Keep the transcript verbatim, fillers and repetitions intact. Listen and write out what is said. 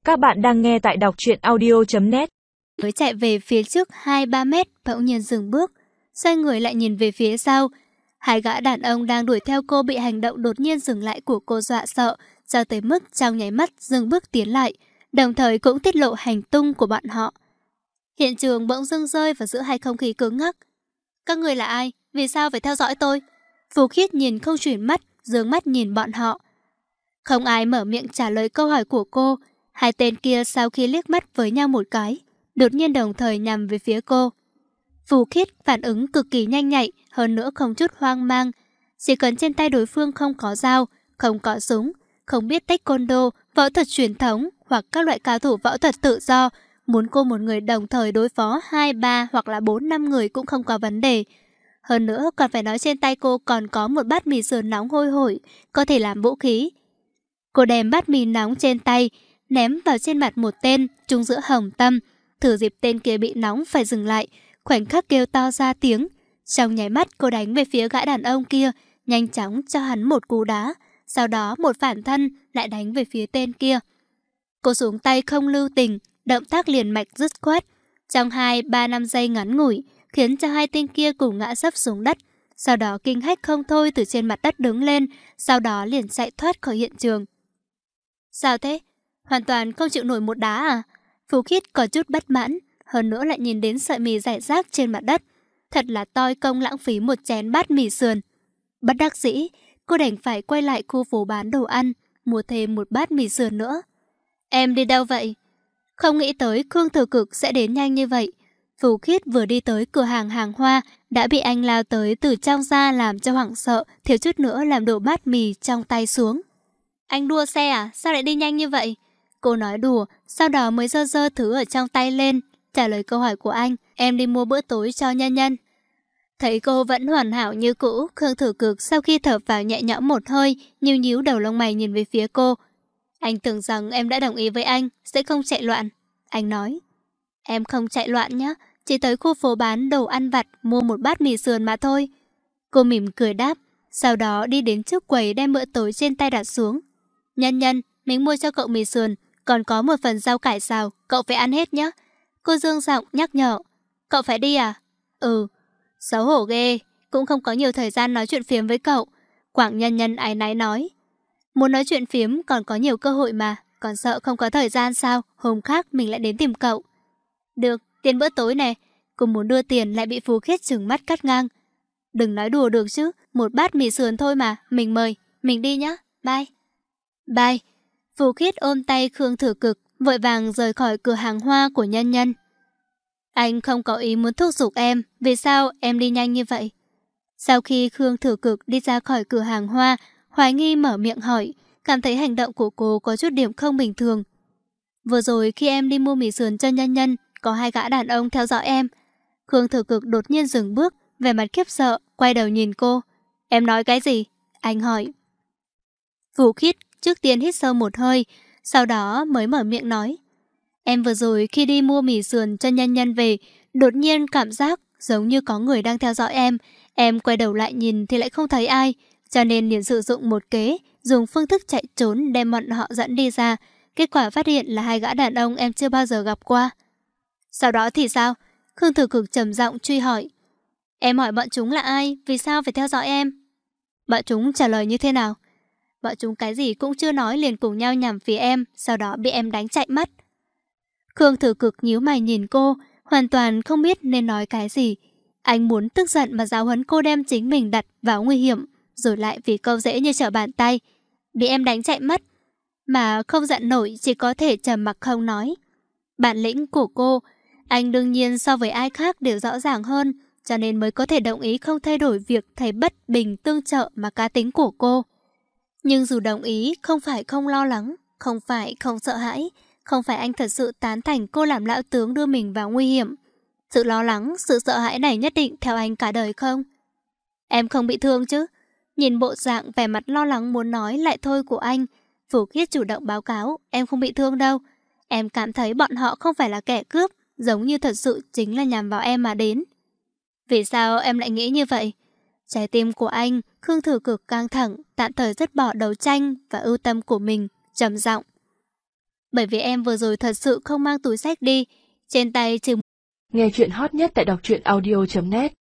Các bạn đang nghe tại đọc truyện audio chấm net. Mới chạy về phía trước hai ba mét, bỗng nhiên dừng bước, xoay người lại nhìn về phía sau. Hai gã đàn ông đang đuổi theo cô bị hành động đột nhiên dừng lại của cô dọa sợ, cho tới mức trong nháy mắt dừng bước tiến lại, đồng thời cũng tiết lộ hành tung của bọn họ. Hiện trường bỗng dưng rơi vào giữa hai không khí cứng ngắc. Các người là ai? Vì sao phải theo dõi tôi? Phù Khiết nhìn không chuyển mắt, dương mắt nhìn bọn họ. Không ai mở miệng trả lời câu hỏi của cô. Hai tên kia sau khi liếc mắt với nhau một cái, đột nhiên đồng thời nhằm về phía cô. Phù Khiết phản ứng cực kỳ nhanh nhạy, hơn nữa không chút hoang mang. Chỉ cần trên tay đối phương không có dao, không có súng, không biết taekwondo, võ thuật truyền thống hoặc các loại cao thủ võ thuật tự do, muốn cô một người đồng thời đối phó hai, ba hoặc là bốn, năm người cũng không có vấn đề. Hơn nữa còn phải nói trên tay cô còn có một bát mì sườn nóng hôi hổi, có thể làm vũ khí. Cô đem bát mì nóng trên tay, ném vào trên mặt một tên, trúng giữa hồng tâm. Thử dịp tên kia bị nóng phải dừng lại, khoảnh khắc kêu to ra tiếng. Trong nháy mắt cô đánh về phía gã đàn ông kia, nhanh chóng cho hắn một cú đá, sau đó một phản thân lại đánh về phía tên kia. Cô xuống tay không lưu tình, động tác liền mạch dứt khoát. Trong hai ba năm giây ngắn ngủi, khiến cho hai tên kia cùng ngã sấp xuống đất. Sau đó kinh hách không thôi từ trên mặt đất đứng lên, sau đó liền chạy thoát khỏi hiện trường. Sao thế? Hoàn toàn không chịu nổi một đá à? Phù Khiết có chút bất mãn, hơn nữa lại nhìn đến sợi mì rải rác trên mặt đất. Thật là toi công lãng phí một chén bát mì sườn. Bất đắc dĩ, cô đành phải quay lại khu phố bán đồ ăn, mua thêm một bát mì sườn nữa. Em đi đâu vậy? Không nghĩ tới Khương Thừa Cực sẽ đến nhanh như vậy. Phù Khiết vừa đi tới cửa hàng hàng hoa, đã bị anh lao tới từ trong ra làm cho hoảng sợ, thiếu chút nữa làm đổ bát mì trong tay xuống. Anh đua xe à? Sao lại đi nhanh như vậy? Cô nói đùa, sau đó mới giơ giơ thứ ở trong tay lên, trả lời câu hỏi của anh. Em đi mua bữa tối cho Nhân Nhân. Thấy cô vẫn hoàn hảo như cũ, Khương Thừa Cực sau khi thở vào nhẹ nhõm một hơi, nhíu nhíu đầu lông mày nhìn về phía cô. Anh tưởng rằng em đã đồng ý với anh, sẽ không chạy loạn. Anh nói, em không chạy loạn nhé, chỉ tới khu phố bán đồ ăn vặt mua một bát mì sườn mà thôi. Cô mỉm cười đáp, sau đó đi đến trước quầy đem bữa tối trên tay đặt xuống. Nhân Nhân, mình mua cho cậu mì sườn, còn có một phần rau cải xào, cậu phải ăn hết nhé. Cô dương giọng nhắc nhở. Cậu phải đi à? Ừ. Xấu hổ ghê, cũng không có nhiều thời gian nói chuyện phiếm với cậu. Quảng Nhân Nhân áy náy nói. Muốn nói chuyện phiếm còn có nhiều cơ hội mà, còn sợ không có thời gian sao, hôm khác mình lại đến tìm cậu. Được, tiền bữa tối này. Cô muốn đưa tiền lại bị Phù Khiết trừng mắt cắt ngang. Đừng nói đùa được chứ, một bát mì sườn thôi mà, mình mời, mình đi nhá, bye. Bye. Phù Khiết ôm tay Khương Thừa Cực, vội vàng rời khỏi cửa hàng hoa của Nhân Nhân. Anh không có ý muốn thúc giục em, vì sao em đi nhanh như vậy? Sau khi Khương Thừa Cực đi ra khỏi cửa hàng hoa, Hoài Nghi mở miệng hỏi, cảm thấy hành động của cô có chút điểm không bình thường. Vừa rồi khi em đi mua mì sườn cho Nhân Nhân, có hai gã đàn ông theo dõi em. Khương Thừa Cực đột nhiên dừng bước, vẻ mặt khiếp sợ, quay đầu nhìn cô. Em nói cái gì? Anh hỏi. Phù Khiết trước tiên hít sâu một hơi, sau đó mới mở miệng nói. Em vừa rồi khi đi mua mì sườn cho Nhân Nhân về, đột nhiên cảm giác giống như có người đang theo dõi em. Em quay đầu lại nhìn thì lại không thấy ai, cho nên liền sử dụng một kế, dùng phương thức chạy trốn đem bọn họ dẫn đi ra. Kết quả phát hiện là hai gã đàn ông em chưa bao giờ gặp qua. Sau đó thì sao? Khương Thừa Cực trầm giọng truy hỏi. Em hỏi bọn chúng là ai, vì sao phải theo dõi em? Bọn chúng trả lời như thế nào? Bọn chúng cái gì cũng chưa nói liền cùng nhau nhằm phía em, sau đó bị em đánh chạy mất. Khương Thừa Cực nhíu mày nhìn cô, hoàn toàn không biết nên nói cái gì. Anh muốn tức giận mà giáo huấn cô đem chính mình đặt vào nguy hiểm, rồi lại vì câu dễ như trở bàn tay. Bị em đánh chạy mất, mà không giận nổi, chỉ có thể trầm mặc không nói. Bản lĩnh của cô, anh đương nhiên so với ai khác đều rõ ràng hơn, cho nên mới có thể đồng ý không thay đổi việc thầy bất bình tương trợ mà cá tính của cô. Nhưng dù đồng ý, không phải không lo lắng, không phải không sợ hãi, không phải anh thật sự tán thành cô làm lão tướng đưa mình vào nguy hiểm. Sự lo lắng, sự sợ hãi này nhất định theo anh cả đời không? Em không bị thương chứ? Nhìn bộ dạng vẻ mặt lo lắng muốn nói lại thôi của anh, Phù Khiết chủ động báo cáo, em không bị thương đâu. Em cảm thấy bọn họ không phải là kẻ cướp, giống như thật sự chính là nhằm vào em mà đến. Vì sao em lại nghĩ như vậy? Trái tim của anh, Khương Thừa Cực căng thẳng, tạm thời dứt bỏ đấu tranh và ưu tâm của mình, trầm giọng. bởi vì em vừa rồi thật sự không mang túi xách đi. Trên tay chừng... Nghe chuyện hot nhất tại đọc truyện audio chấm net.